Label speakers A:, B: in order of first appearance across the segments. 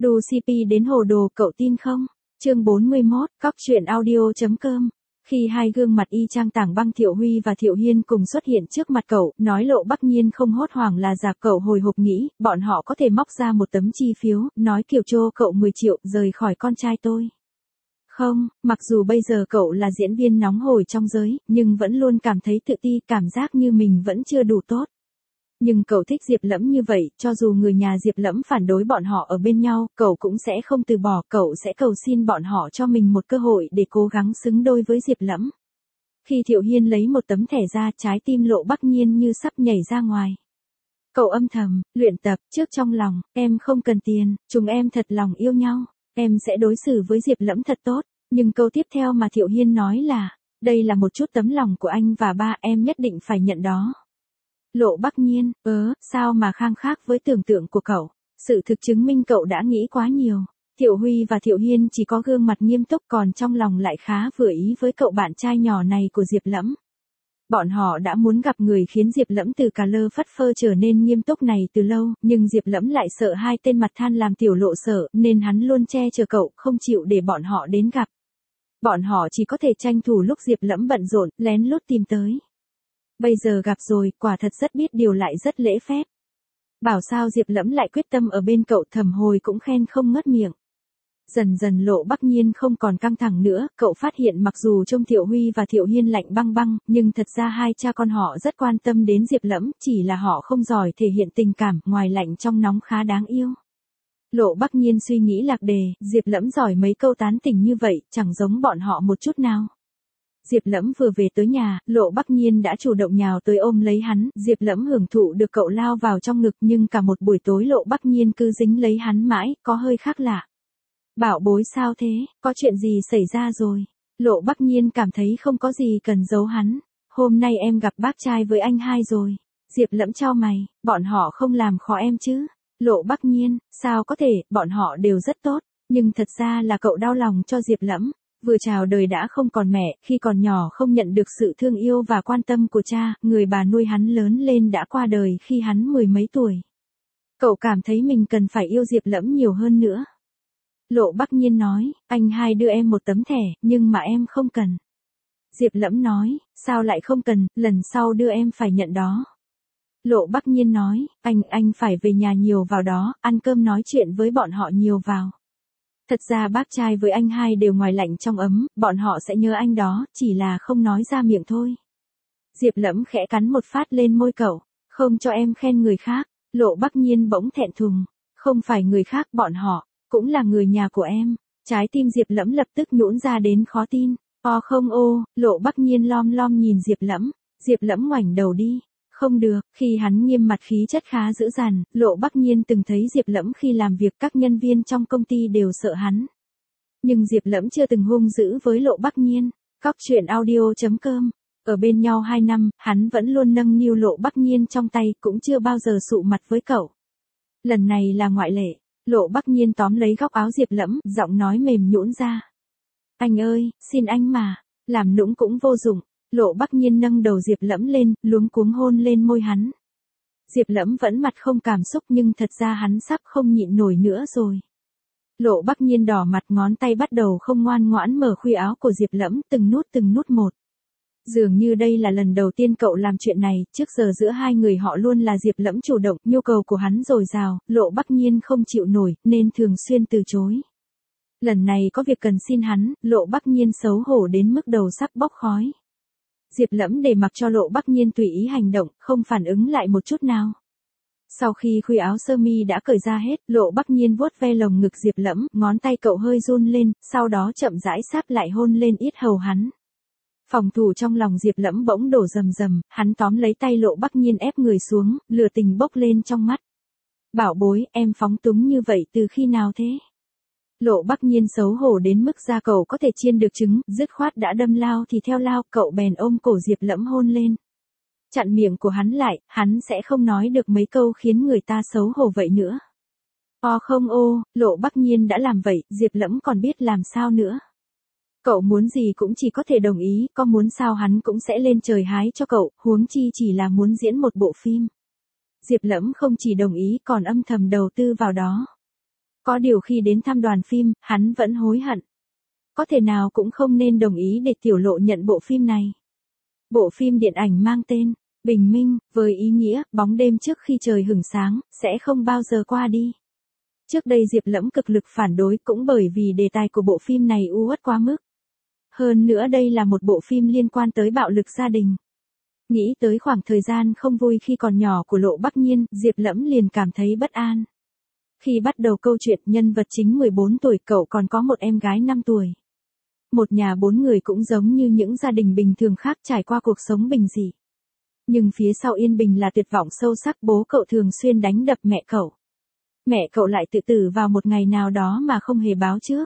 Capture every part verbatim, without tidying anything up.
A: Đu xê pê đến hồ đồ, cậu tin không? Chương bốn mươi mốt, cóc truyện audio.com. Khi hai gương mặt y chang Tảng Băng Thiệu Huy và Thiệu Hiên cùng xuất hiện trước mặt cậu, nói Lộ Bắc Nhiên không hốt hoảng là giả, cậu hồi hộp nghĩ, bọn họ có thể móc ra một tấm chi phiếu, nói kiểu cho cậu mười triệu, rời khỏi con trai tôi. Không, mặc dù bây giờ cậu là diễn viên nóng hổi trong giới, nhưng vẫn luôn cảm thấy tự ti, cảm giác như mình vẫn chưa đủ tốt. Nhưng cậu thích Diệp Lẫm như vậy, cho dù người nhà Diệp Lẫm phản đối bọn họ ở bên nhau, cậu cũng sẽ không từ bỏ, cậu sẽ cầu xin bọn họ cho mình một cơ hội để cố gắng xứng đôi với Diệp Lẫm. Khi Thiệu Hiên lấy một tấm thẻ ra, trái tim Lộ Bắc Nhiên như sắp nhảy ra ngoài. Cậu âm thầm, luyện tập, trước trong lòng, em không cần tiền, chúng em thật lòng yêu nhau, em sẽ đối xử với Diệp Lẫm thật tốt. Nhưng câu tiếp theo mà Thiệu Hiên nói là, đây là một chút tấm lòng của anh và ba, em nhất định phải nhận đó. Lộ Bắc Nhiên, ớ, sao mà khang khác với tưởng tượng của cậu. Sự thực chứng minh cậu đã nghĩ quá nhiều. Thiệu Huy và Thiệu Hiên chỉ có gương mặt nghiêm túc, còn trong lòng lại khá vừa ý với cậu bạn trai nhỏ này của Diệp Lẫm. Bọn họ đã muốn gặp người khiến Diệp Lẫm từ cà lơ phất phơ trở nên nghiêm túc này từ lâu, nhưng Diệp Lẫm lại sợ hai tên mặt than làm Tiểu Lộ sợ, nên hắn luôn che chở cậu, không chịu để bọn họ đến gặp. Bọn họ chỉ có thể tranh thủ lúc Diệp Lẫm bận rộn, lén lút tìm tới. Bây giờ gặp rồi, quả thật rất biết điều, lại rất lễ phép. Bảo sao Diệp Lẫm lại quyết tâm ở bên cậu, Thẩm Hồi cũng khen không ngớt miệng. Dần dần Lộ Bắc Nhiên không còn căng thẳng nữa, cậu phát hiện mặc dù trông Thiệu Huy và Thiệu Hiên lạnh băng băng, nhưng thật ra hai cha con họ rất quan tâm đến Diệp Lẫm, chỉ là họ không giỏi thể hiện tình cảm, ngoài lạnh trong nóng khá đáng yêu. Lộ Bắc Nhiên suy nghĩ lạc đề, Diệp Lẫm giỏi mấy câu tán tỉnh như vậy, chẳng giống bọn họ một chút nào. Diệp Lẫm vừa về tới nhà, Lộ Bắc Nhiên đã chủ động nhào tới ôm lấy hắn, Diệp Lẫm hưởng thụ được cậu lao vào trong ngực, nhưng cả một buổi tối Lộ Bắc Nhiên cứ dính lấy hắn mãi, có hơi khác lạ. Bảo bối sao thế, có chuyện gì xảy ra rồi? Lộ Bắc Nhiên cảm thấy không có gì cần giấu hắn. Hôm nay em gặp bác trai với anh hai rồi. Diệp Lẫm chau mày, bọn họ không làm khó em chứ? Lộ Bắc Nhiên, sao có thể, bọn họ đều rất tốt, nhưng thật ra là cậu đau lòng cho Diệp Lẫm. Vừa chào đời đã không còn mẹ, khi còn nhỏ không nhận được sự thương yêu và quan tâm của cha, người bà nuôi hắn lớn lên đã qua đời khi hắn mười mấy tuổi. Cậu cảm thấy mình cần phải yêu Diệp Lẫm nhiều hơn nữa. Lộ Bắc Nhiên nói, anh hai đưa em một tấm thẻ, nhưng mà em không cần. Diệp Lẫm nói, sao lại không cần, lần sau đưa em phải nhận đó. Lộ Bắc Nhiên nói, anh, anh phải về nhà nhiều vào đó, ăn cơm nói chuyện với bọn họ nhiều vào. Thật ra bác trai với anh hai đều ngoài lạnh trong ấm, bọn họ sẽ nhớ anh đó, chỉ là không nói ra miệng thôi. Diệp Lẫm khẽ cắn một phát lên môi cậu, không cho em khen người khác. Lộ Bắc Nhiên bỗng thẹn thùng, không phải người khác, bọn họ, cũng là người nhà của em. Trái tim Diệp Lẫm lập tức nhũn ra đến khó tin. O không ô, Lộ Bắc Nhiên lom lom nhìn Diệp Lẫm. Diệp Lẫm ngoảnh đầu đi. Không được, khi hắn nghiêm mặt khí chất khá dữ dằn, Lộ Bắc Nhiên từng thấy Diệp Lẫm khi làm việc, các nhân viên trong công ty đều sợ hắn. Nhưng Diệp Lẫm chưa từng hung dữ với Lộ Bắc Nhiên. Cóc truyện audio.com. Ở bên nhau hai năm, hắn vẫn luôn nâng niu Lộ Bắc Nhiên trong tay, cũng chưa bao giờ sụ mặt với cậu. Lần này là ngoại lệ. Lộ Bắc Nhiên tóm lấy góc áo Diệp Lẫm, giọng nói mềm nhũn ra. Anh ơi, xin anh mà, làm nũng cũng vô dụng. Lộ Bắc Nhiên nâng đầu Diệp Lẫm lên, luống cuống hôn lên môi hắn. Diệp Lẫm vẫn mặt không cảm xúc, nhưng thật ra hắn sắp không nhịn nổi nữa rồi. Lộ Bắc Nhiên đỏ mặt, ngón tay bắt đầu không ngoan ngoãn mở khuy áo của Diệp Lẫm, từng nút từng nút một. Dường như đây là lần đầu tiên cậu làm chuyện này, trước giờ giữa hai người họ luôn là Diệp Lẫm chủ động, nhu cầu của hắn dồi dào, Lộ Bắc Nhiên không chịu nổi, nên thường xuyên từ chối. Lần này có việc cần xin hắn, Lộ Bắc Nhiên xấu hổ đến mức đầu sắp bốc khói. Diệp Lẫm để mặc cho Lộ Bắc Nhiên tùy ý hành động, không phản ứng lại một chút nào. Sau khi khuy áo sơ mi đã cởi ra hết, Lộ Bắc Nhiên vuốt ve lồng ngực Diệp Lẫm, ngón tay cậu hơi run lên, sau đó chậm rãi sáp lại hôn lên yết hầu hắn. Phòng thủ trong lòng Diệp Lẫm bỗng đổ rầm rầm, hắn tóm lấy tay Lộ Bắc Nhiên ép người xuống, lửa tình bốc lên trong mắt. Bảo bối, em phóng túng như vậy từ khi nào thế? Lộ Bắc Nhiên xấu hổ đến mức da cậu có thể chiên được trứng, dứt khoát đã đâm lao thì theo lao, cậu bèn ôm cổ Diệp Lẫm hôn lên. Chặn miệng của hắn lại, hắn sẽ không nói được mấy câu khiến người ta xấu hổ vậy nữa. O không ô, Lộ Bắc Nhiên đã làm vậy, Diệp Lẫm còn biết làm sao nữa. Cậu muốn gì cũng chỉ có thể đồng ý, có muốn sao hắn cũng sẽ lên trời hái cho cậu, huống chi chỉ là muốn diễn một bộ phim. Diệp Lẫm không chỉ đồng ý còn âm thầm đầu tư vào đó. Có điều khi đến thăm đoàn phim, hắn vẫn hối hận. Có thể nào cũng không nên đồng ý để Tiểu Lộ nhận bộ phim này. Bộ phim điện ảnh mang tên Bình Minh, với ý nghĩa bóng đêm trước khi trời hửng sáng, sẽ không bao giờ qua đi. Trước đây Diệp Lẫm cực lực phản đối cũng bởi vì đề tài của bộ phim này u uất quá mức. Hơn nữa đây là một bộ phim liên quan tới bạo lực gia đình. Nghĩ tới khoảng thời gian không vui khi còn nhỏ của Lộ Bắc Nhiên, Diệp Lẫm liền cảm thấy bất an. Khi bắt đầu câu chuyện, nhân vật chính mười bốn tuổi, cậu còn có một em gái năm tuổi. Một nhà bốn người cũng giống như những gia đình bình thường khác trải qua cuộc sống bình dị. Nhưng phía sau yên bình là tuyệt vọng sâu sắc, bố cậu thường xuyên đánh đập mẹ cậu. Mẹ cậu lại tự tử vào một ngày nào đó mà không hề báo trước.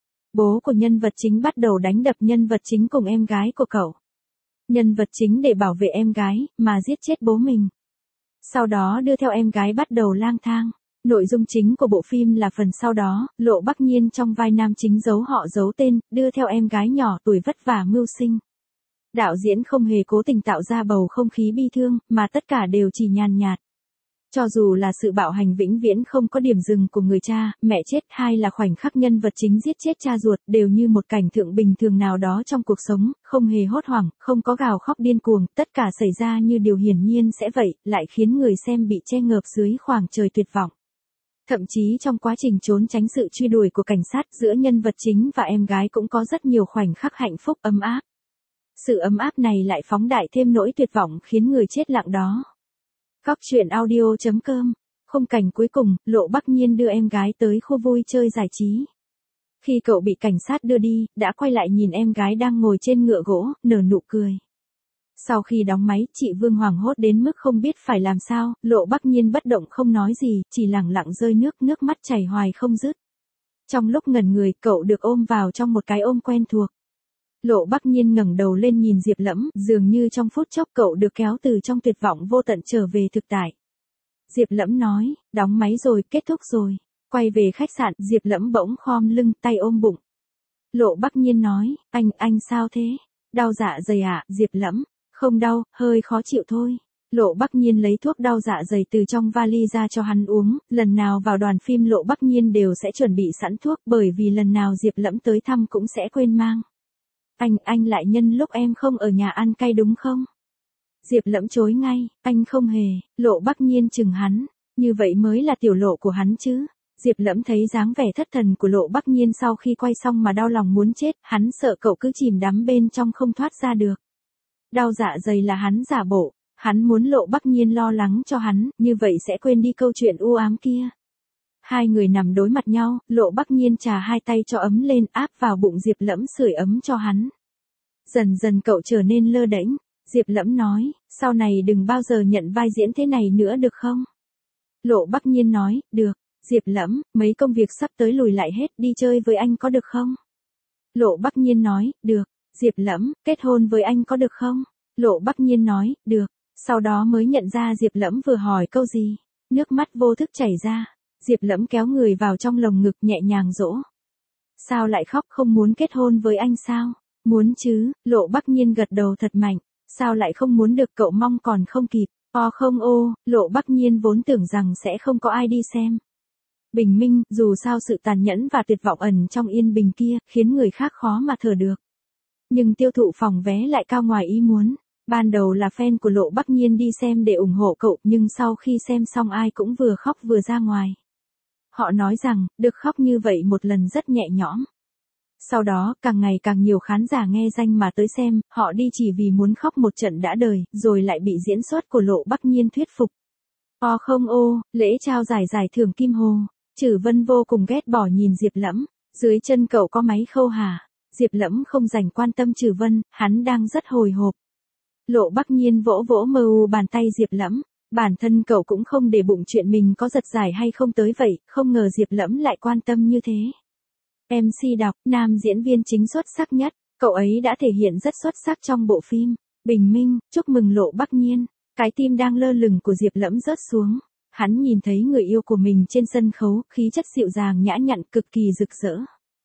A: Bố của nhân vật chính bắt đầu đánh đập nhân vật chính cùng em gái của cậu. Nhân vật chính để bảo vệ em gái, mà giết chết bố mình. Sau đó đưa theo em gái bắt đầu lang thang. Nội dung chính của bộ phim là phần sau đó, Lộ Bắc Nhiên trong vai nam chính giấu họ giấu tên, đưa theo em gái nhỏ tuổi vất vả mưu sinh. Đạo diễn không hề cố tình tạo ra bầu không khí bi thương, mà tất cả đều chỉ nhàn nhạt. Cho dù là sự bạo hành vĩnh viễn không có điểm dừng của người cha, mẹ chết, hay là khoảnh khắc nhân vật chính giết chết cha ruột, đều như một cảnh tượng bình thường nào đó trong cuộc sống, không hề hốt hoảng, không có gào khóc điên cuồng, tất cả xảy ra như điều hiển nhiên sẽ vậy, lại khiến người xem bị che ngợp dưới khoảng trời tuyệt vọng. Thậm chí trong quá trình trốn tránh sự truy đuổi của cảnh sát, giữa nhân vật chính và em gái cũng có rất nhiều khoảnh khắc hạnh phúc ấm áp. Sự ấm áp này lại phóng đại thêm nỗi tuyệt vọng khiến người chết lặng đó. Cóc truyện audio chấm com. Khung cảnh cuối cùng, Lộ Bắc Nhiên đưa em gái tới khu vui chơi giải trí. Khi cậu bị cảnh sát đưa đi, đã quay lại nhìn em gái đang ngồi trên ngựa gỗ, nở nụ cười. Sau khi đóng máy, chị Vương hoảng hốt đến mức không biết phải làm sao, Lộ Bắc Nhiên bất động không nói gì, chỉ lẳng lặng rơi nước, nước mắt chảy hoài không dứt. Trong lúc ngẩn người, cậu được ôm vào trong một cái ôm quen thuộc. Lộ Bắc Nhiên ngẩng đầu lên nhìn Diệp Lẫm, dường như trong phút chốc cậu được kéo từ trong tuyệt vọng vô tận trở về thực tại. Diệp Lẫm nói, đóng máy rồi, kết thúc rồi. Quay về khách sạn, Diệp Lẫm bỗng khom lưng, tay ôm bụng. Lộ Bắc Nhiên nói, anh, anh sao thế? Đau dạ dày à? Diệp Lẫm, không đau, hơi khó chịu thôi. Lộ Bắc Nhiên lấy thuốc đau dạ dày từ trong vali ra cho hắn uống, lần nào vào đoàn phim Lộ Bắc Nhiên đều sẽ chuẩn bị sẵn thuốc, bởi vì lần nào Diệp Lẫm tới thăm cũng sẽ quên mang. Anh, anh lại nhân lúc em không ở nhà ăn cay đúng không? Diệp Lẫm chối ngay, anh không hề. Lộ Bắc Nhiên chừng hắn, như vậy mới là tiểu lộ của hắn chứ. Diệp Lẫm thấy dáng vẻ thất thần của Lộ Bắc Nhiên sau khi quay xong mà đau lòng muốn chết, hắn sợ cậu cứ chìm đắm bên trong không thoát ra được. Đau dạ dày là hắn giả bộ, hắn muốn Lộ Bắc Nhiên lo lắng cho hắn, như vậy sẽ quên đi câu chuyện u ám kia. Hai người nằm đối mặt nhau, Lộ Bắc Nhiên chà hai tay cho ấm lên, áp vào bụng Diệp Lẫm sưởi ấm cho hắn. Dần dần cậu trở nên lơ đễnh. Diệp Lẫm nói, sau này đừng bao giờ nhận vai diễn thế này nữa được không? Lộ Bắc Nhiên nói, được. Diệp Lẫm, mấy công việc sắp tới lùi lại hết, đi chơi với anh có được không? Lộ Bắc Nhiên nói, được. Diệp Lẫm, kết hôn với anh có được không? Lộ Bắc Nhiên nói, được. Sau đó mới nhận ra Diệp Lẫm vừa hỏi câu gì. Nước mắt vô thức chảy ra. Diệp Lẫm kéo người vào trong lồng ngực nhẹ nhàng dỗ. Sao lại khóc, không muốn kết hôn với anh sao? Muốn chứ, Lộ Bắc Nhiên gật đầu thật mạnh. Sao lại không muốn được, cậu mong còn không kịp. O không ô, Lộ Bắc Nhiên vốn tưởng rằng sẽ không có ai đi xem. Bình minh, dù sao sự tàn nhẫn và tuyệt vọng ẩn trong yên bình kia, khiến người khác khó mà thở được. Nhưng tiêu thụ phòng vé lại cao ngoài ý muốn. Ban đầu là fan của Lộ Bắc Nhiên đi xem để ủng hộ cậu, nhưng sau khi xem xong ai cũng vừa khóc vừa ra ngoài. Họ nói rằng, được khóc như vậy một lần rất nhẹ nhõm. Sau đó, càng ngày càng nhiều khán giả nghe danh mà tới xem, họ đi chỉ vì muốn khóc một trận đã đời, rồi lại bị diễn xuất của Lộ Bắc Nhiên thuyết phục. O không ô, lễ trao giải giải thưởng Kim Hồ. Trử Vân vô cùng ghét bỏ nhìn Diệp Lẫm, dưới chân cậu có máy khâu hả? Diệp Lẫm không dành quan tâm Trử Vân, hắn đang rất hồi hộp. Lộ Bắc Nhiên vỗ vỗ mờ u bàn tay Diệp Lẫm, bản thân cậu cũng không để bụng chuyện mình có giật giải hay không tới vậy, không ngờ Diệp Lẫm lại quan tâm như thế. em xê đọc, nam diễn viên chính xuất sắc nhất, cậu ấy đã thể hiện rất xuất sắc trong bộ phim. Bình minh, chúc mừng Lộ Bắc Nhiên. Cái tim đang lơ lửng của Diệp Lẫm rớt xuống. Hắn nhìn thấy người yêu của mình trên sân khấu, khí chất dịu dàng nhã nhặn cực kỳ rực rỡ.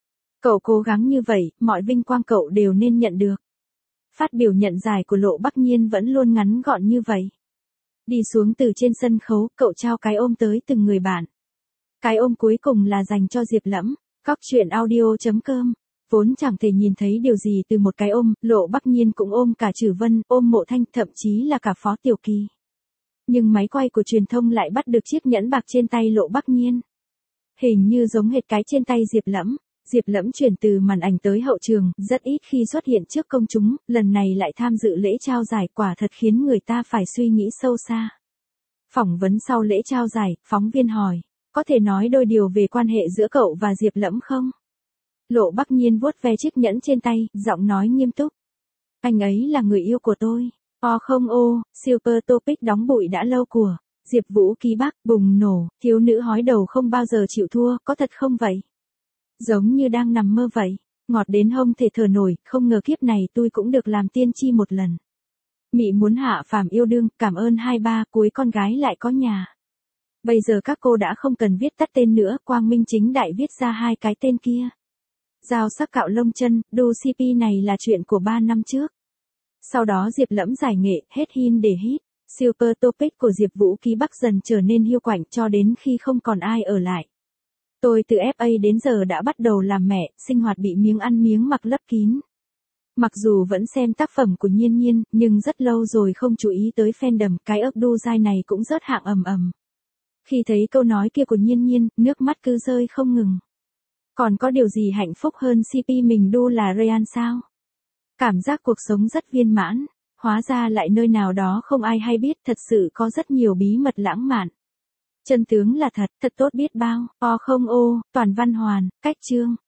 A: Cậu cố gắng như vậy, mọi vinh quang cậu đều nên nhận được. Phát biểu nhận giải của Lộ Bắc Nhiên vẫn luôn ngắn gọn như vậy. Đi xuống từ trên sân khấu, cậu trao cái ôm tới từng người bạn. Cái ôm cuối cùng là dành cho Diệp Lẫm. Cóc truyện audio chấm com. Vốn chẳng thể nhìn thấy điều gì từ một cái ôm, Lộ Bắc Nhiên cũng ôm cả Trử Vân, ôm Mộ Thanh, thậm chí là cả Phó Tiểu Kỳ. Nhưng máy quay của truyền thông lại bắt được chiếc nhẫn bạc trên tay Lộ Bắc Nhiên. Hình như giống hệt cái trên tay Diệp Lẫm. Diệp Lẫm chuyển từ màn ảnh tới hậu trường, rất ít khi xuất hiện trước công chúng, lần này lại tham dự lễ trao giải, quả thật khiến người ta phải suy nghĩ sâu xa. Phỏng vấn sau lễ trao giải, phóng viên hỏi, có thể nói đôi điều về quan hệ giữa cậu và Diệp Lẫm không? Lộ Bắc Nhiên vuốt ve chiếc nhẫn trên tay, giọng nói nghiêm túc. Anh ấy là người yêu của tôi. O không ô, Super Topic đóng bụi đã lâu của Diệp Vũ Ký Bắc bùng nổ, thiếu nữ hói đầu không bao giờ chịu thua, có thật không vậy? Giống như đang nằm mơ vậy, ngọt đến hông thể thở nổi, không ngờ kiếp này tôi cũng được làm tiên tri một lần. Mị muốn hạ phàm yêu đương, cảm ơn hai ba, cuối con gái lại có nhà. Bây giờ các cô đã không cần viết tắt tên nữa, quang minh chính đại viết ra hai cái tên kia. Dao sắc cạo lông chân, đu xê pê này là chuyện của ba năm trước. Sau đó Diệp Lẫm giải nghệ, hết hin để hit. Super Topic của Diệp Vũ Ký Bắc dần trở nên hiu quạnh cho đến khi không còn ai ở lại. Tôi từ ép a đến giờ đã bắt đầu làm mẹ, sinh hoạt bị miếng ăn miếng mặc lấp kín. Mặc dù vẫn xem tác phẩm của Nhiên Nhiên, nhưng rất lâu rồi không chú ý tới fandom, cái ấp đu dai này cũng rớt hạng ầm ầm. Khi thấy câu nói kia của Nhiên Nhiên, nước mắt cứ rơi không ngừng. Còn có điều gì hạnh phúc hơn xê pê mình đu là Ryan sao? Cảm giác cuộc sống rất viên mãn, hóa ra lại nơi nào đó không ai hay biết, thật sự có rất nhiều bí mật lãng mạn. Chân tướng là thật, thật tốt biết bao. O không ô, Toàn Văn Hoàn, Cách Chương.